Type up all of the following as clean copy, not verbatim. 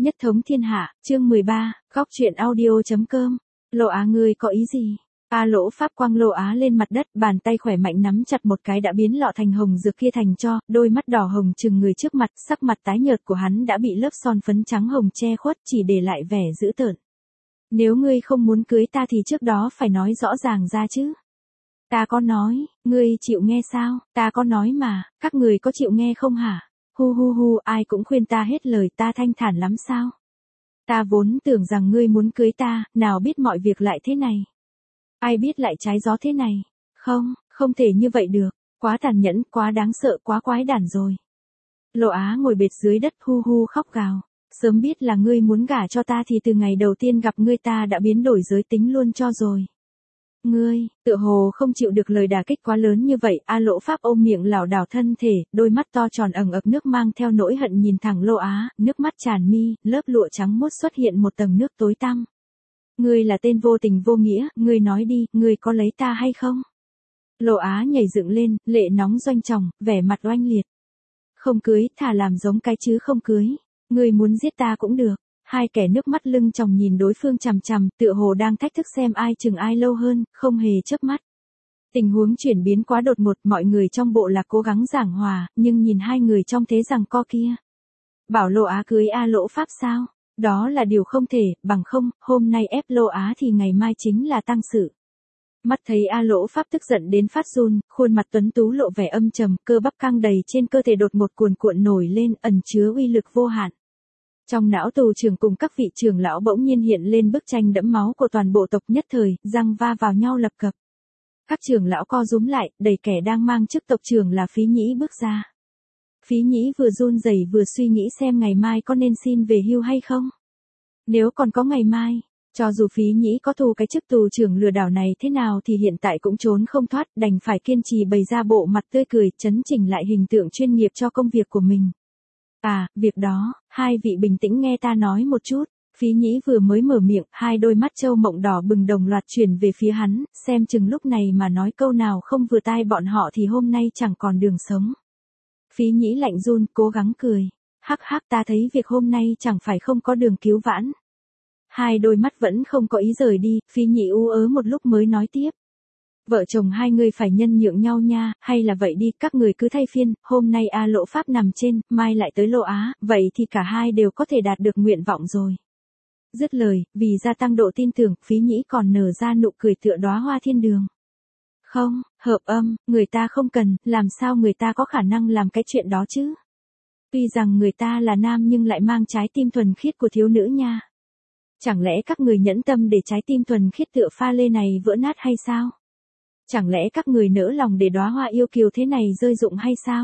Nhất thống thiên hạ, chương 13, góc truyện audio.com. Lộ Á ngươi có ý gì? A Lỗ Pháp quăng Lộ Á lên mặt đất, bàn tay khỏe mạnh nắm chặt một cái đã biến lọ thành hồng dược kia thành tro, đôi mắt đỏ hồng trừng người trước mặt, sắc mặt tái nhợt của hắn đã bị lớp son phấn trắng hồng che khuất, chỉ để lại vẻ dữ tợn. Nếu ngươi không muốn cưới ta thì trước đó phải nói rõ ràng ra chứ. Ta có nói, ngươi chịu nghe sao? Ta có nói mà, các người có chịu nghe không hả? Hu hu hu, ai cũng khuyên ta hết lời, ta thanh thản lắm sao? Ta vốn tưởng rằng ngươi muốn cưới ta, nào biết mọi việc lại thế này. Ai biết lại trái gió thế này. Không, không thể như vậy được, quá tàn nhẫn, quá đáng sợ, quá quái đản rồi. Lộ Á ngồi bệt dưới đất hu hu khóc gào. Sớm biết là ngươi muốn gả cho ta thì từ ngày đầu tiên gặp ngươi ta đã biến đổi giới tính luôn cho rồi. Ngươi, tựa hồ không chịu được lời đả kích quá lớn như vậy, A Lỗ Pháp ôm miệng lảo đảo thân thể, đôi mắt to tròn ẩn ực nước mang theo nỗi hận nhìn thẳng Lộ Á, nước mắt tràn mi, lớp lụa trắng muốt xuất hiện một tầng nước tối tăm. Ngươi là tên vô tình vô nghĩa, ngươi nói đi, ngươi có lấy ta hay không? Lộ Á nhảy dựng lên, lệ nóng doanh tròng, vẻ mặt oanh liệt. Không cưới, thà làm giống cái chứ không cưới. Ngươi muốn giết ta cũng được. Hai kẻ nước mắt lưng tròng nhìn đối phương chằm chằm, tựa hồ đang thách thức xem ai chừng ai lâu hơn, không hề chớp mắt. Tình huống chuyển biến quá đột ngột, mọi người trong bộ lạc cố gắng giảng hòa, nhưng nhìn hai người trong thế giằng co kia. Bảo Lộ Á cưới A Lỗ Pháp sao? Đó là điều không thể, bằng không, hôm nay ép Lộ Á thì ngày mai chính là tang sự. Mắt thấy A Lỗ Pháp tức giận đến phát run, khuôn mặt tuấn tú lộ vẻ âm trầm, cơ bắp căng đầy trên cơ thể đột ngột cuồn cuộn nổi lên, ẩn chứa uy lực vô hạn. Trong não tù trưởng cùng các vị trưởng lão bỗng nhiên hiện lên bức tranh đẫm máu của toàn bộ tộc, nhất thời, răng va vào nhau lập cập. Các trưởng lão co rúm lại, đẩy kẻ đang mang chức tộc trưởng là Phí Nhĩ bước ra. Phí Nhĩ vừa run rẩy vừa suy nghĩ xem ngày mai có nên xin về hưu hay không. Nếu còn có ngày mai, cho dù Phí Nhĩ có thù cái chức tù trưởng lừa đảo này thế nào thì hiện tại cũng trốn không thoát, đành phải kiên trì bày ra bộ mặt tươi cười, chấn chỉnh lại hình tượng chuyên nghiệp cho công việc của mình. À, việc đó, hai vị bình tĩnh nghe ta nói một chút. Phí Nhĩ vừa mới mở miệng, hai đôi mắt trâu mộng đỏ bừng đồng loạt chuyển về phía hắn, xem chừng lúc này mà nói câu nào không vừa tai bọn họ thì hôm nay chẳng còn đường sống. Phí Nhĩ lạnh run, cố gắng cười. Hắc hắc, ta thấy việc hôm nay chẳng phải không có đường cứu vãn. Hai đôi mắt vẫn không có ý rời đi, Phí Nhĩ ú ớ một lúc mới nói tiếp. Vợ chồng hai người phải nhân nhượng nhau nha, hay là vậy đi, các người cứ thay phiên, hôm nay A Lỗ Pháp nằm trên, mai lại tới Lộ Á, vậy thì cả hai đều có thể đạt được nguyện vọng rồi. Dứt lời, vì gia tăng độ tin tưởng, Phí Nhĩ còn nở ra nụ cười tựa đóa hoa thiên đường. Không, hợp âm, người ta không cần, làm sao người ta có khả năng làm cái chuyện đó chứ? Tuy rằng người ta là nam nhưng lại mang trái tim thuần khiết của thiếu nữ nha. Chẳng lẽ các người nhẫn tâm để trái tim thuần khiết tựa pha lê này vỡ nát hay sao? Chẳng lẽ các người nỡ lòng để đóa hoa yêu kiều thế này rơi rụng hay sao?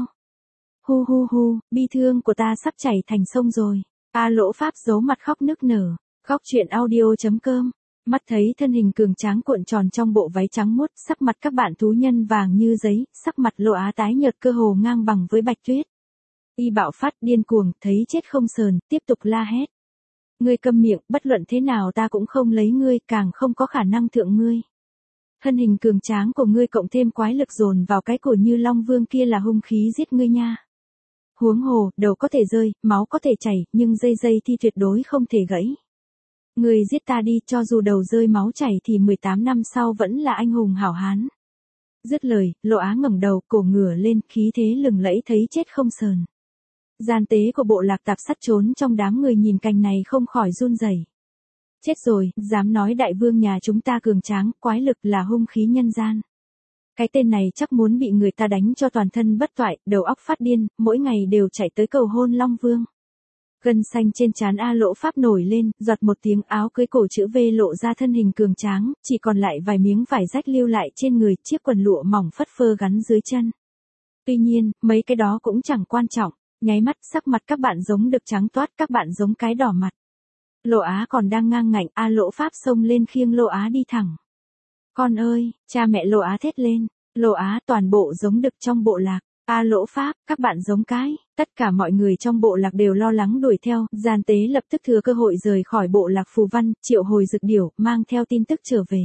Hu hu hu, bi thương của ta sắp chảy thành sông rồi. A Lỗ Pháp giấu mặt khóc nức nở. Góc truyện audio.com. Mắt thấy thân hình cường tráng cuộn tròn trong bộ váy trắng muốt, sắc mặt các bạn thú nhân vàng như giấy, sắc mặt Lộ Á tái nhợt cơ hồ ngang bằng với Bạch Tuyết. Y bạo phát điên cuồng, thấy chết không sờn, tiếp tục la hét. Ngươi câm miệng, bất luận thế nào ta cũng không lấy ngươi, càng không có khả năng thượng ngươi. Thân hình cường tráng của ngươi cộng thêm quái lực dồn vào cái cổ như Long Vương kia là hung khí giết ngươi nha. Huống hồ, đầu có thể rơi, máu có thể chảy, nhưng dây thì tuyệt đối không thể gãy. Ngươi giết ta đi, cho dù đầu rơi máu chảy thì 18 năm sau vẫn là anh hùng hảo hán. Dứt lời, Lộ Á ngẩng đầu, cổ ngửa lên, khí thế lừng lẫy thấy chết không sờn. Gian tế của bộ lạc tạp sắt trốn trong đám người nhìn cảnh này không khỏi run rẩy. Chết rồi, dám nói đại vương nhà chúng ta cường tráng, quái lực là hung khí nhân gian. Cái tên này chắc muốn bị người ta đánh cho toàn thân bất toại, đầu óc phát điên, mỗi ngày đều chạy tới cầu hôn Long Vương. Gân xanh trên trán A Lỗ Pháp nổi lên, giọt một tiếng, áo cưới cổ chữ V lộ ra thân hình cường tráng, chỉ còn lại vài miếng vải rách lưu lại trên người, chiếc quần lụa mỏng phất phơ gắn dưới chân. Tuy nhiên, mấy cái đó cũng chẳng quan trọng, nháy mắt sắc mặt các bạn giống được trắng toát, các bạn giống cái đỏ mặt. Lộ Á còn đang ngang ngạnh, A Lỗ Pháp xông lên khiêng Lộ Á đi thẳng. Con ơi, cha mẹ Lộ Á thét lên. Lộ Á toàn bộ giống đực trong bộ lạc. A Lỗ Pháp, các bạn giống cái. Tất cả mọi người trong bộ lạc đều lo lắng đuổi theo, gian tế lập tức thừa cơ hội rời khỏi bộ lạc phù văn, triệu hồi dực điểu, mang theo tin tức trở về.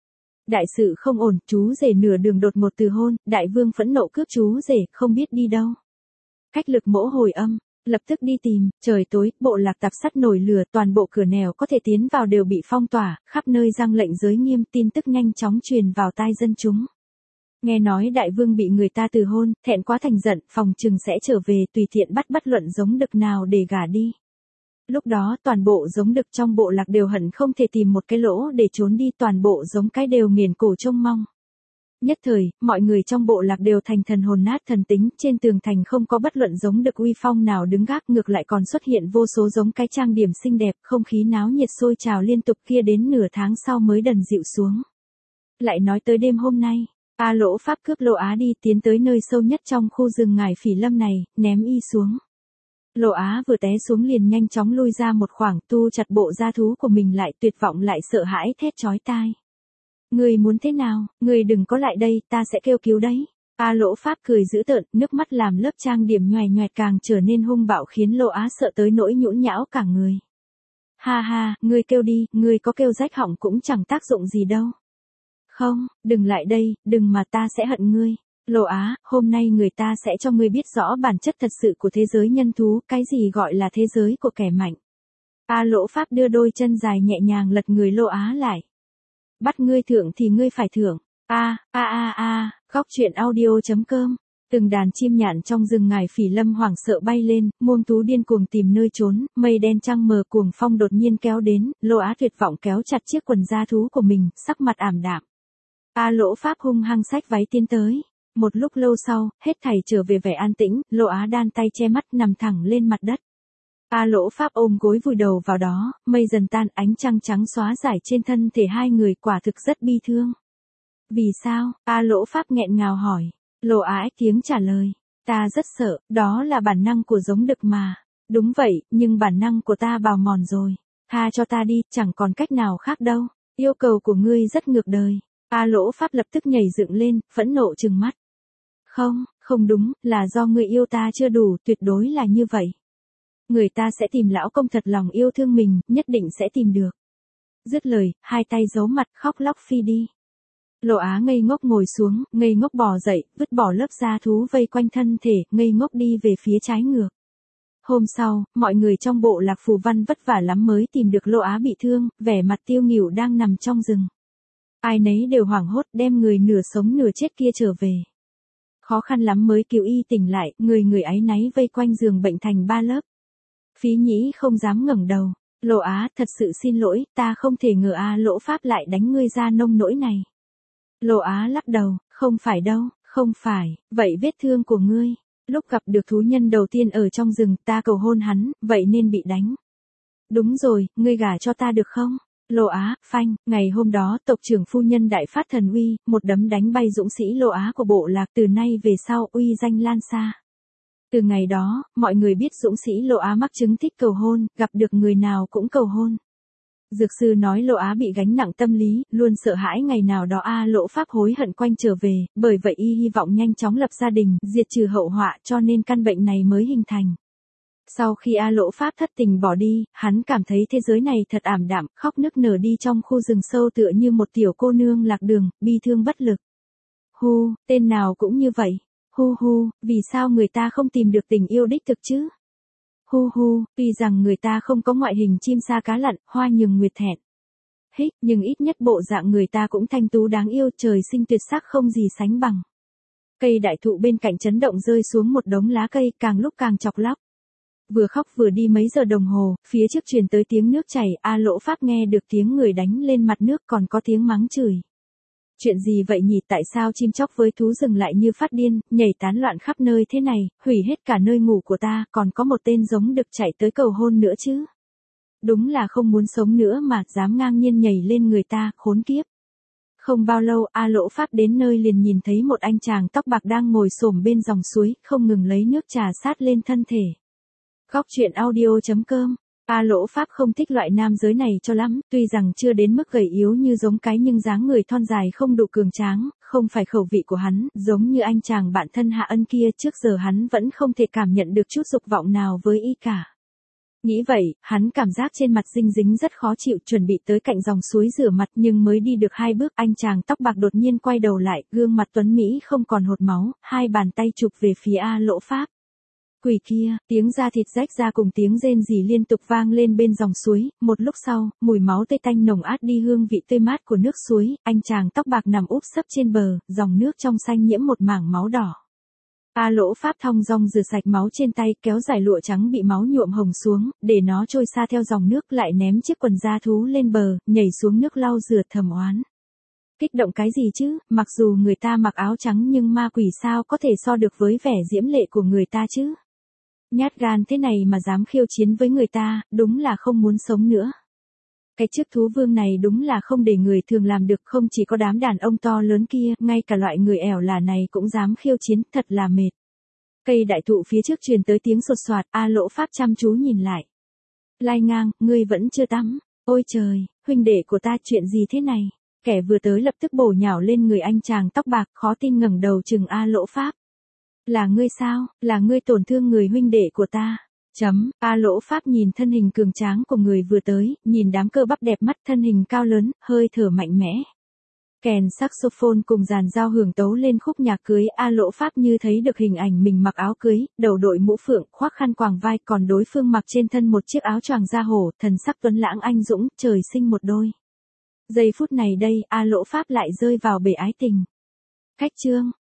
Đại sự không ổn, chú rể nửa đường đột ngột từ hôn, đại vương phẫn nộ cướp chú rể, không biết đi đâu. Cách lực mỗ hồi âm. Lập tức đi tìm, trời tối, bộ lạc tạp sắt nổi lửa, toàn bộ cửa nẻo có thể tiến vào đều bị phong tỏa, khắp nơi giăng lệnh giới nghiêm, tin tức nhanh chóng truyền vào tai dân chúng. Nghe nói đại vương bị người ta từ hôn, thẹn quá thành giận, phòng trừng sẽ trở về tùy tiện bắt bất luận giống đực nào để gả đi. Lúc đó toàn bộ giống đực trong bộ lạc đều hận không thể tìm một cái lỗ để trốn đi, toàn bộ giống cái đều nghiền cổ trông mong. Nhất thời, mọi người trong bộ lạc đều thành thần hồn nát thần tính, trên tường thành không có bất luận giống đực uy phong nào đứng gác, ngược lại còn xuất hiện vô số giống cái trang điểm xinh đẹp, không khí náo nhiệt sôi trào liên tục kia đến nửa tháng sau mới dần dịu xuống. Lại nói tới đêm hôm nay, A Lỗ Pháp cướp Lô Á đi tiến tới nơi sâu nhất trong khu rừng ngải phỉ lâm này, ném y xuống. Lô Á vừa té xuống liền nhanh chóng lui ra một khoảng, tu chặt bộ da thú của mình lại, tuyệt vọng lại sợ hãi thét chói tai. Người muốn thế nào, người đừng có lại đây, ta sẽ kêu cứu đấy. A Lỗ Pháp cười dữ tợn, nước mắt làm lớp trang điểm nhòe nhòe càng trở nên hung bạo khiến Lô Á sợ tới nỗi nhũn nhão cả người. Ha ha, ngươi kêu đi, ngươi có kêu rách họng cũng chẳng tác dụng gì đâu. Không, đừng lại đây, đừng mà ta sẽ hận ngươi. Lô Á, hôm nay người ta sẽ cho ngươi biết rõ bản chất thật sự của thế giới nhân thú, cái gì gọi là thế giới của kẻ mạnh. A Lỗ Pháp đưa đôi chân dài nhẹ nhàng lật người Lô Á lại. Bắt ngươi thưởng thì ngươi phải thưởng. Góc truyện audio.com. Từng đàn chim nhạn trong rừng ngải phỉ lâm hoảng sợ bay lên, muông thú điên cuồng tìm nơi trốn, mây đen trăng mờ cuồng phong đột nhiên kéo đến, Lô Á tuyệt vọng kéo chặt chiếc quần da thú của mình, sắc mặt ảm đạm. A Lỗ Pháp hung hăng xách váy tiến tới. Một lúc lâu sau, hết thảy trở về vẻ an tĩnh, Lô Á đan tay che mắt nằm thẳng lên mặt đất. A Lỗ Pháp ôm gối vùi đầu vào đó, mây dần tan, ánh trăng trắng xóa rải trên thân thể hai người, quả thực rất bi thương. Vì sao? A Lỗ Pháp nghẹn ngào hỏi. Lô Á tiếng trả lời. Ta rất sợ, đó là bản năng của giống đực mà. Đúng vậy, nhưng bản năng của ta bào mòn rồi. Tha cho ta đi, chẳng còn cách nào khác đâu. Yêu cầu của ngươi rất ngược đời. A Lỗ Pháp lập tức nhảy dựng lên, phẫn nộ trừng mắt. Không, không đúng, là do ngươi yêu ta chưa đủ, tuyệt đối là như vậy. Người ta sẽ tìm lão công thật lòng yêu thương mình, nhất định sẽ tìm được. Dứt lời, hai tay giấu mặt khóc lóc phi đi. Lô Á ngây ngốc ngồi xuống, ngây ngốc bò dậy, vứt bỏ lớp da thú vây quanh thân thể, ngây ngốc đi về phía trái ngược. Hôm sau, mọi người trong bộ lạc Phù Văn vất vả lắm mới tìm được Lô Á bị thương, vẻ mặt tiêu nghỉu đang nằm trong rừng. Ai nấy đều hoảng hốt đem người nửa sống nửa chết kia trở về. Khó khăn lắm mới cứu y tỉnh lại, người áy náy vây quanh giường bệnh thành ba lớp. Phí Nhĩ không dám ngẩng đầu. Lô Á, thật sự xin lỗi, ta không thể ngờ A Lỗ Pháp lại đánh ngươi ra nông nỗi này. Lô Á lắc đầu, không phải đâu, không phải, vậy vết thương của ngươi, lúc gặp được thú nhân đầu tiên ở trong rừng, ta cầu hôn hắn, vậy nên bị đánh. Đúng rồi, ngươi gả cho ta được không? Lô Á, phanh, ngày hôm đó tộc trưởng phu nhân đại phát thần uy, một đấm đánh bay dũng sĩ Lô Á của bộ lạc, từ nay về sau uy danh lan xa. Từ ngày đó, mọi người biết dũng sĩ Lô Á mắc chứng thích cầu hôn, gặp được người nào cũng cầu hôn. Dược sư nói Lô Á bị gánh nặng tâm lý, luôn sợ hãi ngày nào đó A Lỗ Pháp hối hận quanh trở về, bởi vậy y hy vọng nhanh chóng lập gia đình, diệt trừ hậu họa, cho nên căn bệnh này mới hình thành. Sau khi A Lỗ Pháp thất tình bỏ đi, hắn cảm thấy thế giới này thật ảm đạm, khóc nức nở đi trong khu rừng sâu tựa như một tiểu cô nương lạc đường, bi thương bất lực. Hu, tên nào cũng như vậy. Hu hu, vì sao người ta không tìm được tình yêu đích thực chứ? Hu hu, tuy rằng người ta không có ngoại hình chim sa cá lặn, hoa nhường nguyệt thẹn. Hích, nhưng ít nhất bộ dạng người ta cũng thanh tú đáng yêu, trời sinh tuyệt sắc không gì sánh bằng. Cây đại thụ bên cạnh chấn động rơi xuống một đống lá cây, càng lúc càng chọc lóc. Vừa khóc vừa đi mấy giờ đồng hồ, phía trước truyền tới tiếng nước chảy, A Lỗ Pháp nghe được tiếng người đánh lên mặt nước, còn có tiếng mắng chửi. Chuyện gì vậy nhỉ, tại sao chim chóc với thú rừng lại như phát điên, nhảy tán loạn khắp nơi thế này, hủy hết cả nơi ngủ của ta, còn có một tên giống đực chạy tới cầu hôn nữa chứ. Đúng là không muốn sống nữa mà, dám ngang nhiên nhảy lên người ta, khốn kiếp. Không bao lâu, A Lỗ Pháp đến nơi liền nhìn thấy một anh chàng tóc bạc đang ngồi xổm bên dòng suối, không ngừng lấy nước trà sát lên thân thể. Góc truyện audio.com. A Lỗ Pháp không thích loại nam giới này cho lắm, tuy rằng chưa đến mức gầy yếu như giống cái nhưng dáng người thon dài không đủ cường tráng, không phải khẩu vị của hắn, giống như anh chàng bạn thân Hạ Ân kia, trước giờ hắn vẫn không thể cảm nhận được chút dục vọng nào với y cả. Nghĩ vậy, hắn cảm giác trên mặt dinh dính rất khó chịu, chuẩn bị tới cạnh dòng suối rửa mặt nhưng mới đi được 2 bước, anh chàng tóc bạc đột nhiên quay đầu lại, gương mặt tuấn Mỹ không còn hột máu, hai bàn tay chụp về phía A Lỗ Pháp. Quỷ kia, tiếng da thịt rách ra cùng tiếng rên rỉ liên tục vang lên bên dòng suối, một lúc sau, mùi máu tươi tanh nồng át đi hương vị tươi mát của nước suối, anh chàng tóc bạc nằm úp sấp trên bờ, dòng nước trong xanh nhiễm một mảng máu đỏ. A Lỗ Pháp thong dong rửa sạch máu trên tay, kéo dài lụa trắng bị máu nhuộm hồng xuống, để nó trôi xa theo dòng nước, lại ném chiếc quần da thú lên bờ, nhảy xuống nước lau rửa thầm oán. Kích động cái gì chứ, mặc dù người ta mặc áo trắng nhưng ma quỷ sao có thể so được với vẻ diễm lệ của người ta chứ. Nhát gan thế này mà dám khiêu chiến với người ta, đúng là không muốn sống nữa. Cái chức thú vương này đúng là không để người thường làm được, không chỉ có đám đàn ông to lớn kia, ngay cả loại người ẻo lả này cũng dám khiêu chiến, thật là mệt. Cây đại thụ phía trước truyền tới tiếng sột soạt, A Lỗ Pháp chăm chú nhìn lại. Lai Ngang, ngươi vẫn chưa tắm. Ôi trời, huynh đệ của ta, chuyện gì thế này? Kẻ vừa tới lập tức bổ nhào lên người anh chàng tóc bạc, khó tin ngẩng đầu chừng A Lỗ Pháp. Là ngươi sao, là ngươi tổn thương người huynh đệ của ta. A Lỗ Pháp nhìn thân hình cường tráng của người vừa tới, nhìn đám cơ bắp đẹp mắt, thân hình cao lớn, hơi thở mạnh mẽ. Kèn saxophone cùng dàn dao hưởng tấu lên khúc nhạc cưới, A Lỗ Pháp như thấy được hình ảnh mình mặc áo cưới, đầu đội mũ phượng, khoác khăn quàng vai, còn đối phương mặc trên thân một chiếc áo choàng da hổ, thần sắc tuấn lãng anh dũng, trời sinh một đôi. Giây phút này đây, A Lỗ Pháp lại rơi vào bể ái tình. Khách trương,